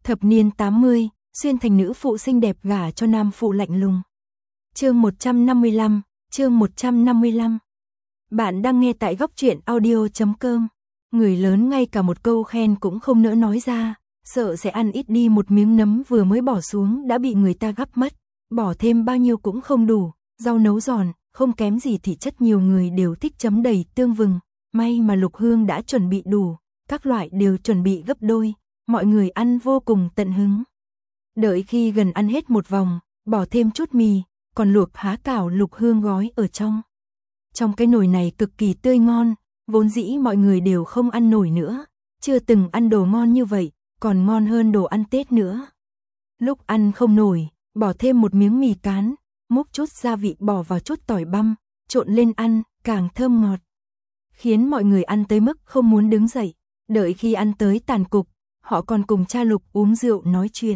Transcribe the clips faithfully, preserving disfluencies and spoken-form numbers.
Thập niên tám mươi, xuyên thành nữ phụ xinh đẹp gả cho nam phụ lạnh lùng. Chương một trăm năm mươi lăm, chương một trăm năm mươi lăm. Bạn đang nghe tại góc truyện audio chấm com. Người lớn ngay cả một câu khen cũng không nỡ nói ra, sợ sẽ ăn ít đi một miếng nấm vừa mới bỏ xuống đã bị người ta gắp mất, bỏ thêm bao nhiêu cũng không đủ, rau nấu giòn, không kém gì thì chất nhiều người đều thích chấm đầy tương vừng, may mà Lục Hương đã chuẩn bị đủ, các loại đều chuẩn bị gấp đôi, mọi người ăn vô cùng tận hứng. Đợi khi gần ăn hết một vòng, bỏ thêm chút mì, còn luộc há cảo Lục Hương gói ở trong. Trong cái nồi này cực kỳ tươi ngon, vốn dĩ mọi người đều không ăn nổi nữa, chưa từng ăn đồ ngon như vậy, còn ngon hơn đồ ăn Tết nữa. Lúc ăn không nổi, bỏ thêm một miếng mì cán, múc chút gia vị bỏ vào chút tỏi băm, trộn lên ăn, càng thơm ngọt. Khiến mọi người ăn tới mức không muốn đứng dậy, đợi khi ăn tới tàn cục, họ còn cùng cha Lục uống rượu nói chuyện.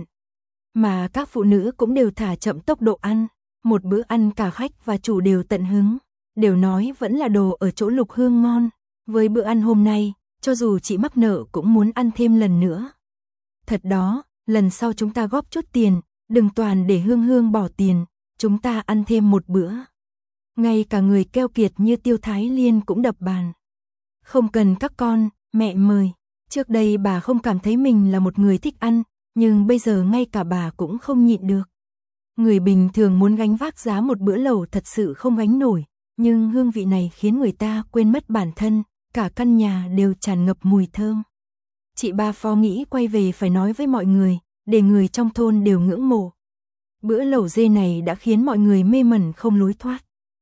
Mà các phụ nữ cũng đều thả chậm tốc độ ăn, một bữa ăn cả khách và chủ đều tận hứng, đều nói vẫn là đồ ở chỗ Lục Hương ngon. Với bữa ăn hôm nay, cho dù chị mắc nợ cũng muốn ăn thêm lần nữa. Thật đó, lần sau chúng ta góp chút tiền, đừng toàn để Hương Hương bỏ tiền, chúng ta ăn thêm một bữa. Ngay cả người keo kiệt như Tiêu Thái Liên cũng đập bàn. Không cần các con, mẹ mời. Trước đây bà không cảm thấy mình là một người thích ăn, nhưng bây giờ ngay cả bà cũng không nhịn được. Người bình thường muốn gánh vác giá một bữa lẩu thật sự không gánh nổi, nhưng hương vị này khiến người ta quên mất bản thân, cả căn nhà đều tràn ngập mùi thơm. Chị ba Phó nghĩ quay về phải nói với mọi người, để người trong thôn đều ngưỡng mộ. Bữa lẩu dê này đã khiến mọi người mê mẩn không lối thoát.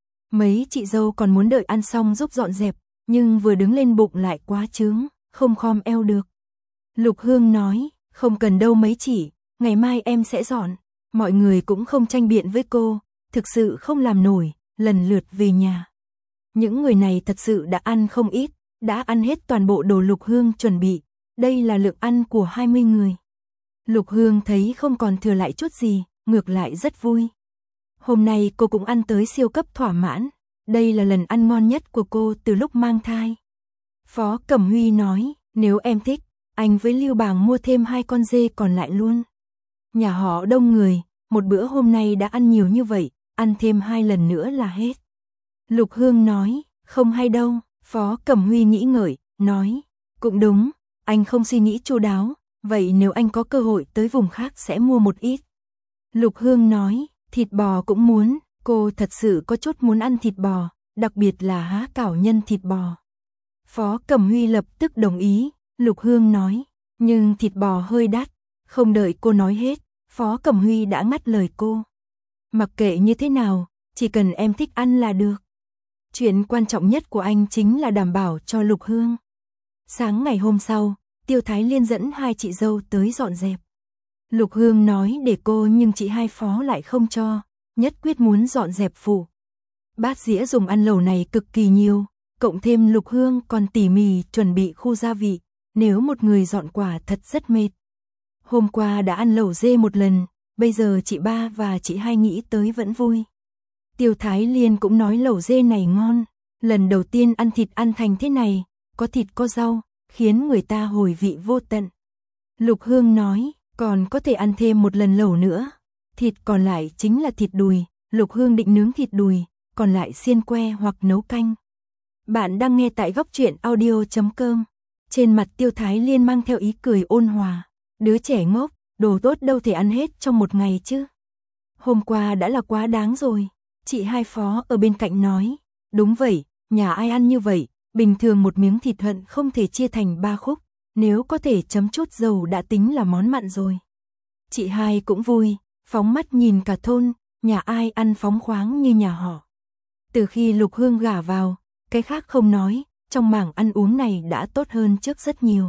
Mấy chị dâu còn muốn đợi ăn xong giúp dọn dẹp, nhưng vừa đứng lên bụng lại quá chướng, không khom eo được. Lục Hương nói, không cần đâu mấy chị, ngày mai em sẽ dọn. Mọi người cũng không tranh biện với cô, thực sự không làm nổi, lần lượt về nhà. Những người này thật sự đã ăn không ít, đã ăn hết toàn bộ đồ Lục Hương chuẩn bị. Đây là lượng ăn của hai mươi người. Lục Hương thấy không còn thừa lại chút gì, ngược lại rất vui. Hôm nay cô cũng ăn tới siêu cấp thỏa mãn. Đây là lần ăn ngon nhất của cô từ lúc mang thai. Phó Cẩm Huy nói, nếu em thích, anh với Lưu Bàng mua thêm hai con dê còn lại luôn. Nhà họ đông người, một bữa hôm nay đã ăn nhiều như vậy, ăn thêm hai lần nữa là hết. Lục Hương nói, không hay đâu. Phó Cẩm Huy nghĩ ngợi, nói, cũng đúng, anh không suy nghĩ chu đáo, vậy nếu anh có cơ hội tới vùng khác sẽ mua một ít. Lục Hương nói, thịt bò cũng muốn, cô thật sự có chút muốn ăn thịt bò, đặc biệt là há cảo nhân thịt bò. Phó Cẩm Huy lập tức đồng ý, Lục Hương nói, nhưng thịt bò hơi đắt. Không đợi cô nói hết, Phó Cẩm Huy đã ngắt lời cô. Mặc kệ như thế nào, chỉ cần em thích ăn là được. Chuyện quan trọng nhất của anh chính là đảm bảo cho Lục Hương. Sáng ngày hôm sau, Tiêu Thái Liên dẫn hai chị dâu tới dọn dẹp. Lục Hương nói để cô nhưng chị hai Phó lại không cho, nhất quyết muốn dọn dẹp phụ. Bát dĩa dùng ăn lẩu này cực kỳ nhiều, cộng thêm Lục Hương còn tỉ mỉ chuẩn bị khu gia vị, nếu một người dọn quả thật rất mệt. Hôm qua đã ăn lẩu dê một lần, bây giờ chị ba và chị hai nghĩ tới vẫn vui. Tiêu Thái Liên cũng nói lẩu dê này ngon, lần đầu tiên ăn thịt ăn thành thế này, có thịt có rau, khiến người ta hồi vị vô tận. Lục Hương nói, còn có thể ăn thêm một lần lẩu nữa, thịt còn lại chính là thịt đùi, Lục Hương định nướng thịt đùi, còn lại xiên que hoặc nấu canh. Bạn đang nghe tại góc truyện audio chấm com. Trên mặt Tiêu Thái Liên mang theo ý cười ôn hòa, đứa trẻ ngốc, đồ tốt đâu thể ăn hết trong một ngày chứ. Hôm qua đã là quá đáng rồi. Chị hai Phó ở bên cạnh nói, đúng vậy, nhà ai ăn như vậy, bình thường một miếng thịt hận không thể chia thành ba khúc, nếu có thể chấm chút dầu đã tính là món mặn rồi. Chị hai cũng vui, phóng mắt nhìn cả thôn, nhà ai ăn phóng khoáng như nhà họ. Từ khi Lục Hương gả vào, cái khác không nói, trong mảng ăn uống này đã tốt hơn trước rất nhiều.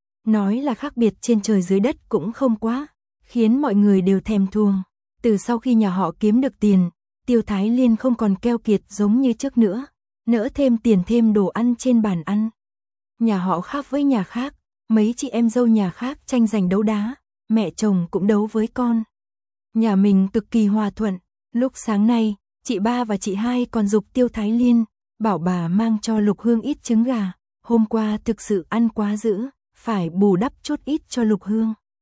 Nói là khác biệt trên trời dưới đất cũng không quá, khiến mọi người đều thèm thuồng. Từ sau khi nhà họ kiếm được tiền, Tiêu Thái Liên không còn keo kiệt giống như trước nữa, nỡ thêm tiền thêm đồ ăn trên bàn ăn. Nhà họ khác với nhà khác, mấy chị em dâu nhà khác tranh giành đấu đá, mẹ chồng cũng đấu với con. Nhà mình cực kỳ hòa thuận, lúc sáng nay, chị ba và chị hai còn giục Tiêu Thái Liên, bảo bà mang cho Lục Hương ít trứng gà, hôm qua thực sự ăn quá dữ, phải bù đắp chút ít cho Lục Hương.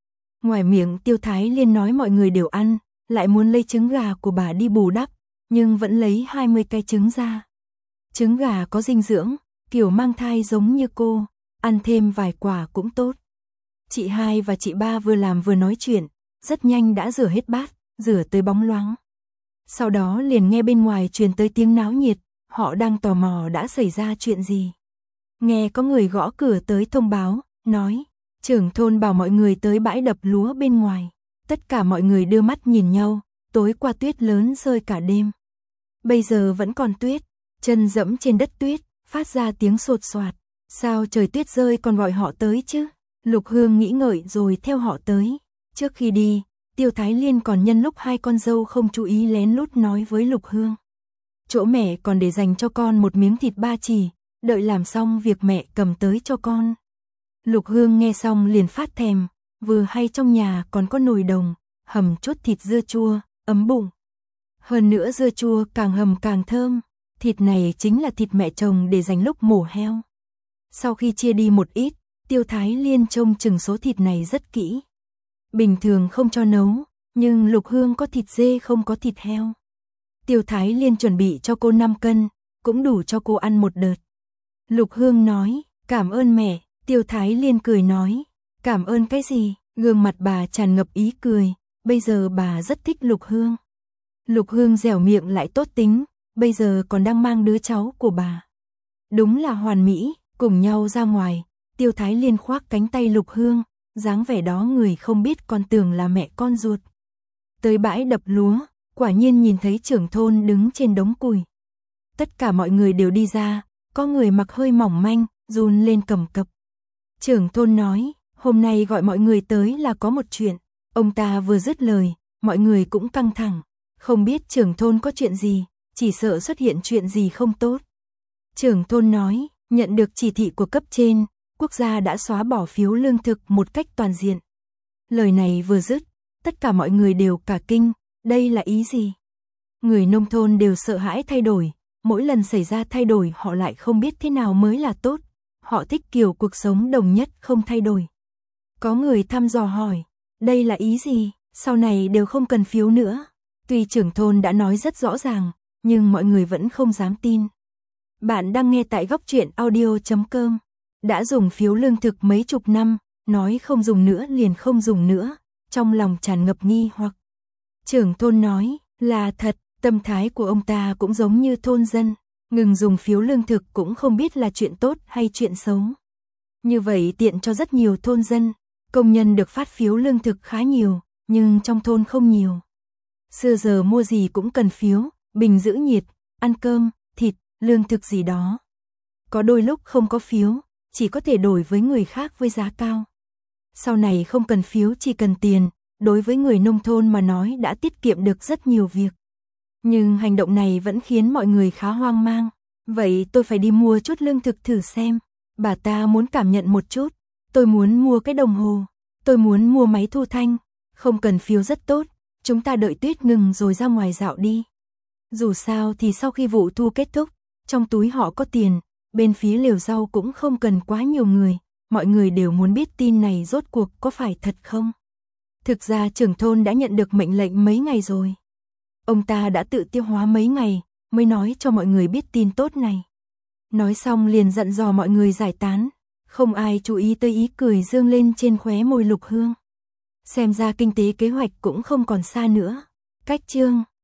Ngoài miệng Tiêu Thái Liên nói mọi người đều ăn, lại muốn lấy trứng gà của bà đi bù đắp, nhưng vẫn lấy hai mươi cái trứng ra. Trứng gà có dinh dưỡng, kiểu mang thai giống như cô, ăn thêm vài quả cũng tốt. Chị hai và chị ba vừa làm vừa nói chuyện, rất nhanh đã rửa hết bát, rửa tới bóng loáng. Sau đó liền nghe bên ngoài truyền tới tiếng náo nhiệt, họ đang tò mò đã xảy ra chuyện gì. Nghe có người gõ cửa tới thông báo, nói, trưởng thôn bảo mọi người tới bãi đập lúa bên ngoài. Tất cả mọi người đưa mắt nhìn nhau, tối qua tuyết lớn rơi cả đêm. Bây giờ vẫn còn tuyết, chân dẫm trên đất tuyết, phát ra tiếng sột soạt. Sao trời tuyết rơi còn gọi họ tới chứ? Lục Hương nghĩ ngợi rồi theo họ tới. Trước khi đi, Tiêu Thái Liên còn nhân lúc hai con dâu không chú ý lén lút nói với Lục Hương. Chỗ mẹ còn để dành cho con một miếng thịt ba chỉ, đợi làm xong việc mẹ cầm tới cho con. Lục Hương nghe xong liền phát thèm, vừa hay trong nhà còn có nồi đồng, hầm chút thịt dưa chua, ấm bụng. Hơn nữa dưa chua càng hầm càng thơm, thịt này chính là thịt mẹ chồng để dành lúc mổ heo. Sau khi chia đi một ít, Tiêu Thái Liên trông chừng số thịt này rất kỹ. Bình thường không cho nấu, nhưng Lục Hương có thịt dê không có thịt heo. Tiêu Thái Liên chuẩn bị cho cô năm cân, cũng đủ cho cô ăn một đợt. Lục Hương nói, cảm ơn mẹ. Tiêu Thái Liên cười nói, cảm ơn cái gì? Gương mặt bà tràn ngập ý cười, bây giờ bà rất thích Lục Hương. Lục Hương dẻo miệng lại tốt tính, bây giờ còn đang mang đứa cháu của bà. Đúng là hoàn mỹ, cùng nhau ra ngoài, Tiêu Thái Liên khoác cánh tay Lục Hương, dáng vẻ đó người không biết còn tưởng là mẹ con ruột. Tới bãi đập lúa, quả nhiên nhìn thấy trưởng thôn đứng trên đống củi. Tất cả mọi người đều đi ra, có người mặc hơi mỏng manh, run lên cầm cập. Trưởng thôn nói, hôm nay gọi mọi người tới là có một chuyện. Ông ta vừa dứt lời, mọi người cũng căng thẳng. Không biết trưởng thôn có chuyện gì, chỉ sợ xuất hiện chuyện gì không tốt. Trưởng thôn nói, nhận được chỉ thị của cấp trên, quốc gia đã xóa bỏ phiếu lương thực một cách toàn diện. Lời này vừa dứt, tất cả mọi người đều cả kinh, đây là ý gì? Người nông thôn đều sợ hãi thay đổi, mỗi lần xảy ra thay đổi họ lại không biết thế nào mới là tốt. Họ thích kiểu cuộc sống đồng nhất không thay đổi. Có người thăm dò hỏi, đây là ý gì? Sau này đều không cần phiếu nữa. Tuy trưởng thôn đã nói rất rõ ràng, nhưng mọi người vẫn không dám tin. Bạn đang nghe tại góc truyện audio chấm com. Đã dùng phiếu lương thực mấy chục năm, nói không dùng nữa liền không dùng nữa, trong lòng tràn ngập nghi hoặc. Trưởng thôn nói, là thật, tâm thái của ông ta cũng giống như thôn dân. Ngừng dùng phiếu lương thực cũng không biết là chuyện tốt hay chuyện xấu. Như vậy tiện cho rất nhiều thôn dân, công nhân được phát phiếu lương thực khá nhiều, nhưng trong thôn không nhiều. Xưa giờ mua gì cũng cần phiếu, bình giữ nhiệt, ăn cơm, thịt, lương thực gì đó. Có đôi lúc không có phiếu, chỉ có thể đổi với người khác với giá cao. Sau này không cần phiếu chỉ cần tiền, đối với người nông thôn mà nói đã tiết kiệm được rất nhiều việc. Nhưng hành động này vẫn khiến mọi người khá hoang mang. Vậy tôi phải đi mua chút lương thực thử xem. Bà ta muốn cảm nhận một chút. Tôi muốn mua cái đồng hồ. Tôi muốn mua máy thu thanh. Không cần phiếu rất tốt. Chúng ta đợi tuyết ngừng rồi ra ngoài dạo đi. Dù sao thì sau khi vụ thu kết thúc, trong túi họ có tiền. Bên phía lều rau cũng không cần quá nhiều người. Mọi người đều muốn biết tin này rốt cuộc có phải thật không. Thực ra trưởng thôn đã nhận được mệnh lệnh mấy ngày rồi. Ông ta đã tự tiêu hóa mấy ngày, mới nói cho mọi người biết tin tốt này. Nói xong liền dặn dò mọi người giải tán, không ai chú ý tới ý cười dương lên trên khóe môi Lục Hương. Xem ra kinh tế kế hoạch cũng không còn xa nữa. Cách chương